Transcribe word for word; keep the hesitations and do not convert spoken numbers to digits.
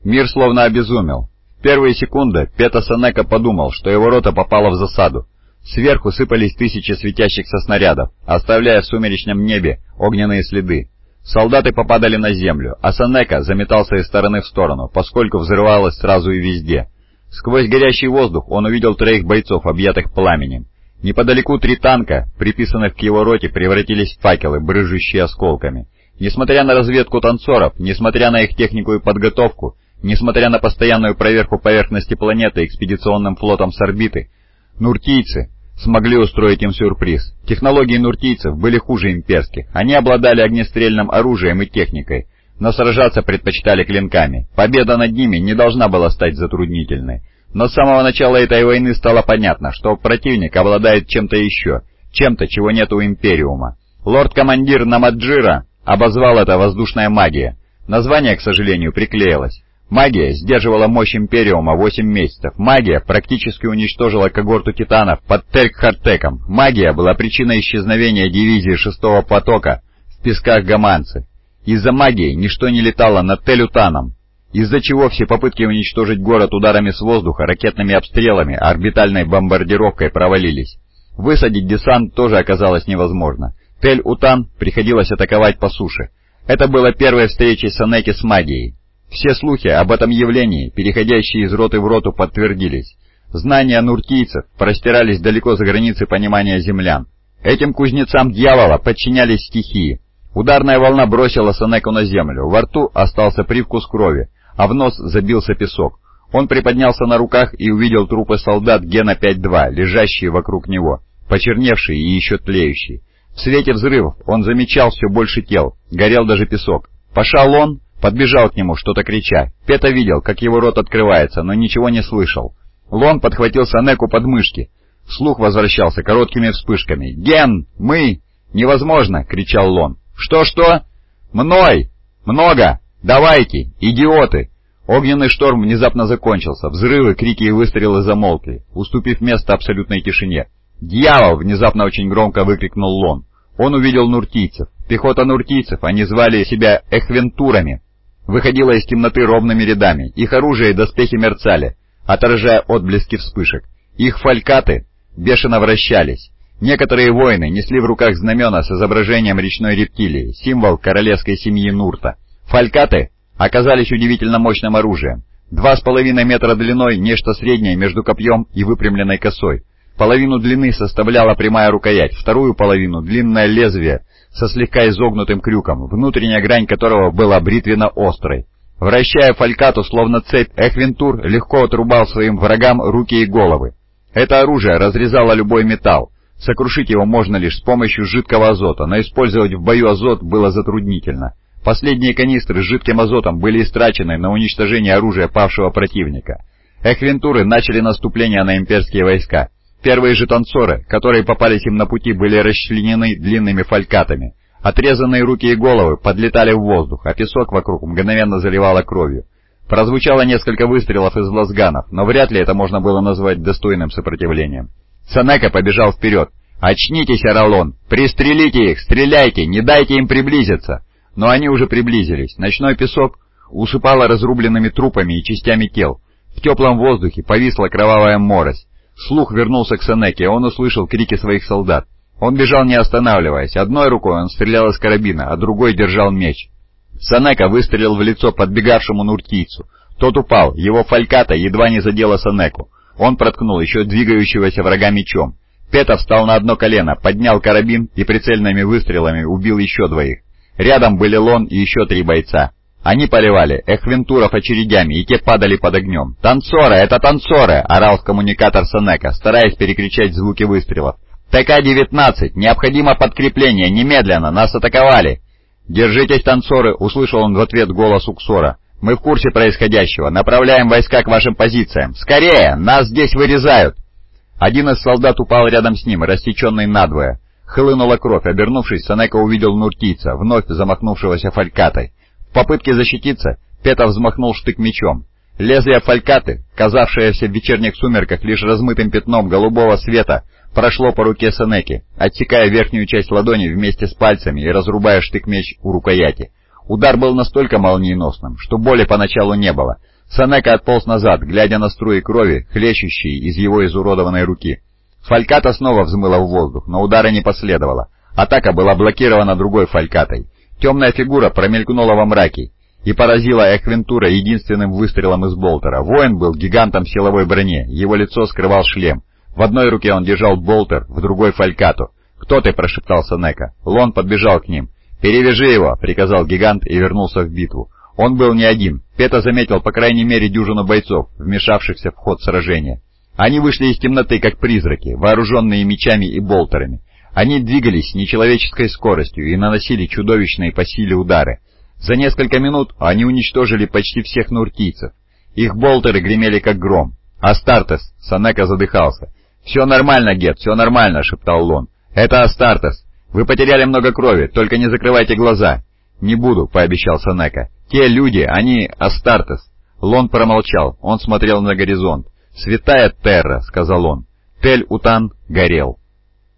Мир словно обезумел. В первые секунды Пета Сенека подумал, что его рота попала в засаду. Сверху сыпались тысячи светящихся снарядов, оставляя в сумеречном небе огненные следы. Солдаты попадали на землю, а Сенека заметался из стороны в сторону, поскольку взрывалось сразу и везде. Сквозь горящий воздух он увидел троих бойцов, объятых пламенем. Неподалеку три танка, приписанных к его роте, превратились в факелы, брызжущие осколками. Несмотря на разведку танцоров, несмотря на их технику и подготовку, несмотря на постоянную проверку поверхности планеты экспедиционным флотом с орбиты, нуртийцы смогли устроить им сюрприз. Технологии нуртийцев были хуже имперских. Они обладали огнестрельным оружием и техникой, но сражаться предпочитали клинками. Победа над ними не должна была стать затруднительной. Но с самого начала этой войны стало понятно, что противник обладает чем-то еще, чем-то, чего нет у Империума. Лорд-командир Намаджира обозвал это воздушная магия. Название, к сожалению, приклеилось. Магия сдерживала мощь Империума восемь месяцев. Магия практически уничтожила когорту титанов под Терк-Хартеком. Магия была причиной исчезновения дивизии шестого потока в песках Гаманцы. Из-за магии ничто не летало над Телютаном, из-за чего все попытки уничтожить город ударами с воздуха, ракетными обстрелами, орбитальной бомбардировкой провалились. Высадить десант тоже оказалось невозможно. Тель-Утан приходилось атаковать по суше. Это было первой встречей Сенеки с магией. Все слухи об этом явлении, переходящие из роты в роту, подтвердились. Знания нуртийцев простирались далеко за границы понимания землян. Этим кузнецам дьявола подчинялись стихии. Ударная волна бросила Сенеку на землю, во рту остался привкус крови, а в нос забился песок. Он приподнялся на руках и увидел трупы солдат Гена пять два, лежащие вокруг него, почерневшие и еще тлеющие. В свете взрывов он замечал все больше тел, горел даже песок. Паша Лон подбежал к нему, что-то крича. Пета видел, как его рот открывается, но ничего не слышал. Лон подхватил Сенеку под мышки. Слух возвращался короткими вспышками. «Ген! Мы! Невозможно!» — кричал Лон. «Что-что? Мной! Много! Давайте! Идиоты!» Огненный шторм внезапно закончился. Взрывы, крики и выстрелы замолкли, уступив место абсолютной тишине. «Дьявол!» — внезапно очень громко выкрикнул Лон. Он увидел нуртийцев. Пехота нуртийцев, они звали себя эхвентурами, выходила из темноты ровными рядами. Их оружие и доспехи мерцали, отражая отблески вспышек. Их фалькаты бешено вращались. Некоторые воины несли в руках знамена с изображением речной рептилии, символ королевской семьи Нурта. Фалькаты оказались удивительно мощным оружием. Два с половиной метра длиной, нечто среднее между копьем и выпрямленной косой. Половину длины составляла прямая рукоять, вторую половину — длинное лезвие со слегка изогнутым крюком, внутренняя грань которого была бритвенно-острой. Вращая фалькату словно цепь, Эхвентур легко отрубал своим врагам руки и головы. Это оружие разрезало любой металл. Сокрушить его можно лишь с помощью жидкого азота, но использовать в бою азот было затруднительно. Последние канистры с жидким азотом были истрачены на уничтожение оружия павшего противника. Эхвентуры начали наступление на имперские войска. Первые же танцоры, которые попались им на пути, были расчленены длинными фалькатами. Отрезанные руки и головы подлетали в воздух, а песок вокруг мгновенно заливало кровью. Прозвучало несколько выстрелов из лазганов, но вряд ли это можно было назвать достойным сопротивлением. Сенека побежал вперед. «Очнитесь, Аралон! Пристрелите их! Стреляйте! Не дайте им приблизиться!» Но они уже приблизились. Ночной песок усыпало разрубленными трупами и частями тел. В теплом воздухе повисла кровавая морось. Слух вернулся к Сенеке, он услышал крики своих солдат. Он бежал не останавливаясь. Одной рукой он стрелял из карабина, а другой держал меч. Сенека выстрелил в лицо подбегавшему нуртийцу. Тот упал, его фальката едва не задела Сенеку. Он проткнул еще двигающегося врага мечом. Пета встал на одно колено, поднял карабин и прицельными выстрелами убил еще двоих. Рядом были Лон и еще три бойца. Они поливали эхвентуров очередями, и те падали под огнем. «Танцоры! Это танцоры!» — орал в коммуникатор Сенека, стараясь перекричать звуки выстрелов. тэ ка девятнадцать! Необходимо подкрепление! Немедленно! Нас атаковали!» «Держитесь, танцоры!» — услышал он в ответ голос Уксора. «Мы в курсе происходящего. Направляем войска к вашим позициям. Скорее! Нас здесь вырезают!» Один из солдат упал рядом с ним, рассеченный надвое. Хлынула кровь. Обернувшись, Сенека увидел нуртийца, вновь замахнувшегося фалькатой. В попытке защититься Пета взмахнул штык мечом. Лезвие фалькаты, казавшееся в вечерних сумерках лишь размытым пятном голубого света, прошло по руке Сенеки, отсекая верхнюю часть ладони вместе с пальцами и разрубая штык-меч у рукояти. Удар был настолько молниеносным, что боли поначалу не было. Сенека отполз назад, глядя на струи крови, хлещущие из его изуродованной руки. Фальката снова взмыла в воздух, но удара не последовало. Атака была блокирована другой фалькатой. Темная фигура промелькнула во мраке и поразила Эквентура единственным выстрелом из болтера. Воин был гигантом в силовой броне, его лицо скрывал шлем. В одной руке он держал болтер, в другой — фалькату. «Кто ты?» — прошептал Сенека. Лон подбежал к ним. «Перевяжи его!» — приказал гигант и вернулся в битву. Он был не один. Пета заметил по крайней мере дюжину бойцов, вмешавшихся в ход сражения. Они вышли из темноты, как призраки, вооруженные мечами и болтерами. Они двигались с нечеловеческой скоростью и наносили чудовищные по силе удары. За несколько минут они уничтожили почти всех науртийцев. Их болтеры гремели как гром. «Астартес!» — Сенека задыхался. «Все нормально, Гет, все нормально!» — шептал Лон. «Это Астартес! Вы потеряли много крови, только не закрывайте глаза!» «Не буду», — пообещал Сенека. «Те люди, они Астартес». Лон промолчал, он смотрел на горизонт. «Святая Терра», — сказал он. Тель-Утан горел.